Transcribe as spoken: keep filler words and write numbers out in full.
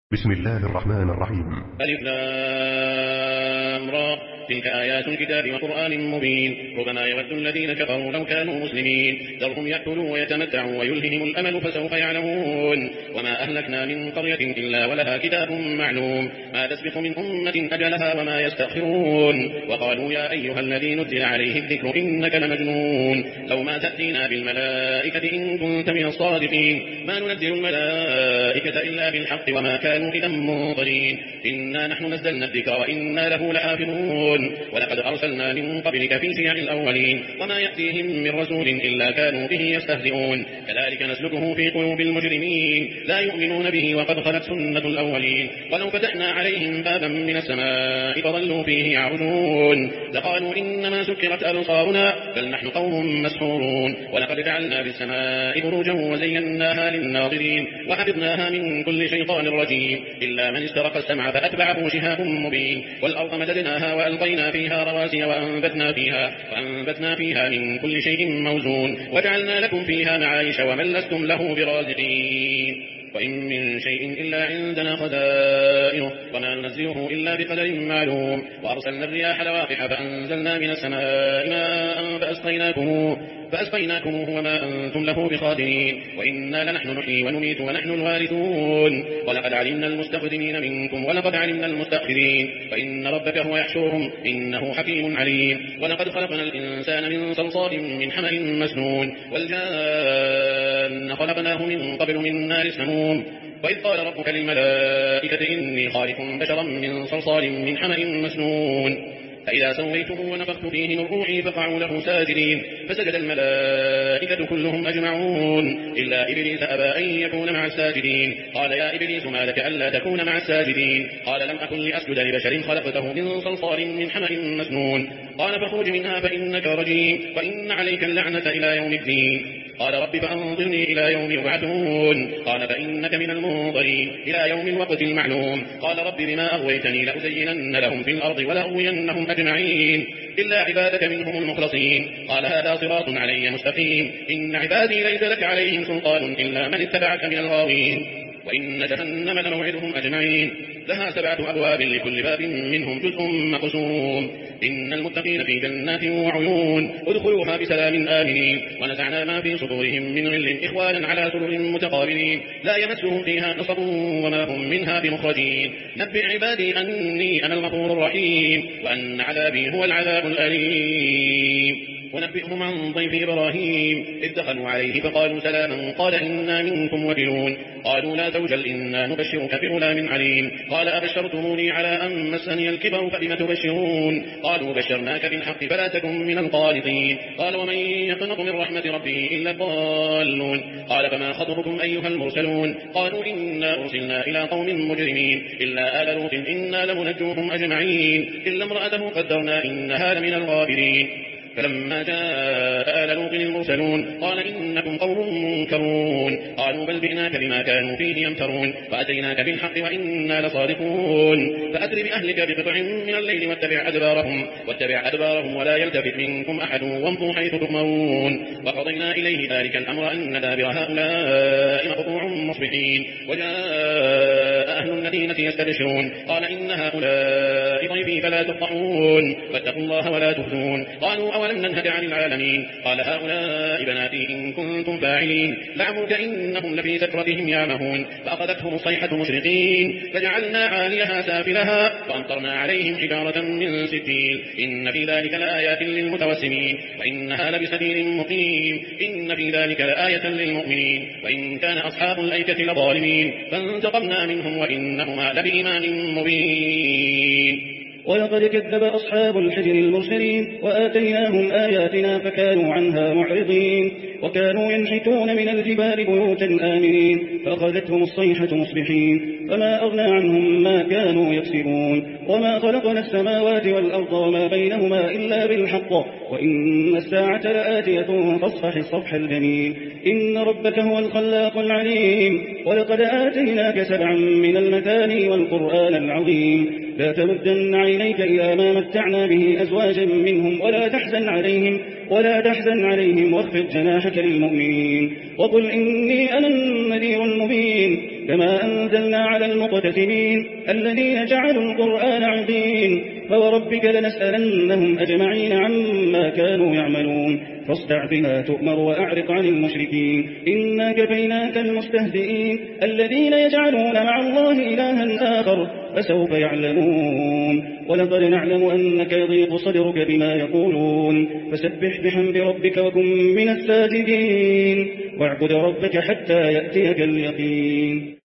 بسم الله الرحمن الرحيم. ألف لام را تلك آيات الكتاب وقرآن مبين ربما يود الذين كفروا لو كانوا مسلمين ذرهم يأكلوا ويتمتعوا ويلههم الأمل فسوف يعلمون وما أهلكنا من قرية إلا ولها كتاب معلوم ما تسبق من أمة أجلها وما يستأخرون وقالوا يا أيها الذي نزل عليه الذكر إنك لمجنون لو ما تأتينا بالملائكة إن كنت من الصادقين ما ننزل الملائكة إلا بالحق وما كانوا إذا منظرين إنا نحن نزلنا الذكر وإنا له لحافظون ولقد أرسلنا من قبلك في شيع الأولين وما يأتيهم من رسول إلا كانوا به يستهزئون كذلك نسلكه في قلوب المجرمين لا يؤمنون به وقد خلت سنة الأولين ولو فتحنا عليهم بابا من السماء فظلوا فيه يعرجون لقالوا إنما سكرت أبصارنا بل نحن قوم مسحورون ولقد جعلنا في السماء بروجا وزيناها للناظرين وحفظناها من كل شيطان رجيم إلا من استرق السمع فأتبعه شهاب مبين والأرض مددناها وألقينا فيها رواسي وأنبتنا فيها, وأنبتنا فيها من كل شيء موزون وجعلنا لكم فيها معايش ومن لستم له برازقين وإن من شيء إلا عندنا خزائنه وما ننزله إلا بقدر معلوم وأرسلنا الرياح لواقح فأنزلنا من السماء ماء فأسقيناكموه فأسقيناكموه وما أنتم له بخادرين وإنا لنحن نحيي ونميت ونحن الوارثون ولقد علمنا المستقدمين منكم ولقد علمنا المستأخرين فإن ربك هو يحشرهم إنه حكيم عليم ولقد خلقنا الإنسان من صلصال من حمأ مسنون والجان خلقناه من قبل من نار السموم وإذ قال ربك للملائكة إني خالق بشرا من صلصال من حمأ مسنون فإذا سويته ونفخت فيه من روحي فقعوا له ساجدين فسجد الملائكة كلهم أجمعون إلا إبليس أبى أن يكون مع الساجدين قال يا إبليس ما لك ألا تكون مع الساجدين قال لم أكن لأسجد لبشر خلقته من صلصال من حمأ مسنون قال فاخرج منها فإنك رجيم وإن عليك اللعنة إلى يوم الدين قال رب فأنظرني إلى يوم يبعثون قال فإنك من المنظرين إلى يوم الوقت المعلوم قال رب بما أغويتني لأزينن لهم في الأرض ولأغوينهم أجمعين إلا عبادك منهم المخلصين قال هذا صراط علي مستقيم إن عبادي ليس لك عليهم سلطان إلا من اتبعك من الغاوين وإن جهنم لموعدهم أجمعين لها سبعة أبواب لكل باب منهم جزء مقسوم إن المتقين في جنات وعيون ادخلوها بسلام آمنين ونزعنا ما في صدورهم من غل إخوانا على سرر متقابلين لا يمسهم فيها نصب وما هم منها بمخرجين نبئ عبادي أني أنا الغفور الرحيم وأن عذابي هو العذاب الأليم ونبئهم عن ضيف إبراهيم إذ دخلوا عليه فقالوا سلاما قال إنا منكم وجلون قالوا لا توجل إنا نبشرك بغلام عليم قال أبشرتموني على أن مسني الكبر فبم تبشرون قالوا بشرناك بالحق فلا تكن من القانطين قال ومن يقنط من رحمة ربه إلا الضالون قال فما خطبكم أيها المرسلون قالوا إنا أرسلنا إلى قوم مجرمين إلا آل لوط إنا لمنجوهم أجمعين إلا امرأته قدرنا إنها لمن الغابرين فلما جاء آل لوط المرسلون قال إنكم قوم منكرون قالوا بل جئناك بما كانوا فيه يمترون وأتيناك بالحق وإنا لصادقون فأسر بأهلك بقطع من الليل واتبع أدبارهم, واتبع أدبارهم ولا يلتفت منكم أحد وامضوا حيث تؤمرون وقضينا إليه ذلك الأمر أن دابر هؤلاء مقطوع مصبحين وجاء أهل المدينة يستبشرون قال إن هؤلاء ضيفي فلا تفضحون فاتقوا الله ولا تخزون قالوا أولم ننهك عن العالمين قال هؤلاء بناتي إن كنتم فاعلين لعمرك إنهم لفي سكرتهم يعمهون فأخذتهم الصيحة مشرقين فجعلنا عاليها سافلها وأمطرنا عليهم حجارة من سجيل إن في ذلك لآيات للمتوسمين وإنها لبسبيل مقيم إن في ذلك لآية للمؤمنين وإن كان أصحاب الأيكة لظالمين فانتقمنا منهم وإنهما لبإيمان مبين ولقد كذب أصحاب الحجر المرسلين وآتيناهم آياتنا فكانوا عنها معرضين وكانوا ينحتون من الجبال بيوتا آمنين فأخذتهم الصيحة مصبحين فما أغنى عنهم ما كانوا يكسبون وما خلقنا السماوات والأرض وما بينهما إلا بالحق وإن الساعة لآتية فاصفح الصفح الجميل إن ربك هو الخلاق العليم ولقد آتيناك سبعا من المثاني والقرآن العظيم لا تمدن عينيك إلى ما متعنا به أزواجا منهم ولا تحزن عليهم ولا تحزن عليهم واخفض جناحك للمؤمنين وقل إني أنا النذير المبين كما أنزلنا على المقتسمين الذين جعلوا القرآن عظيم فوربك لنسألنهم أجمعين عما كانوا يعملون فاصدع بما تؤمر وأعرض عن المشركين إنا كفيناك المستهزئين الذين يجعلون مع الله إلها آخر فسوف يعلمون ولقد نعلم أنك يضيق صدرك بما يقولون فسبح بحمد ربك وكن من الساجدين واعبد ربك حتى يأتيك اليقين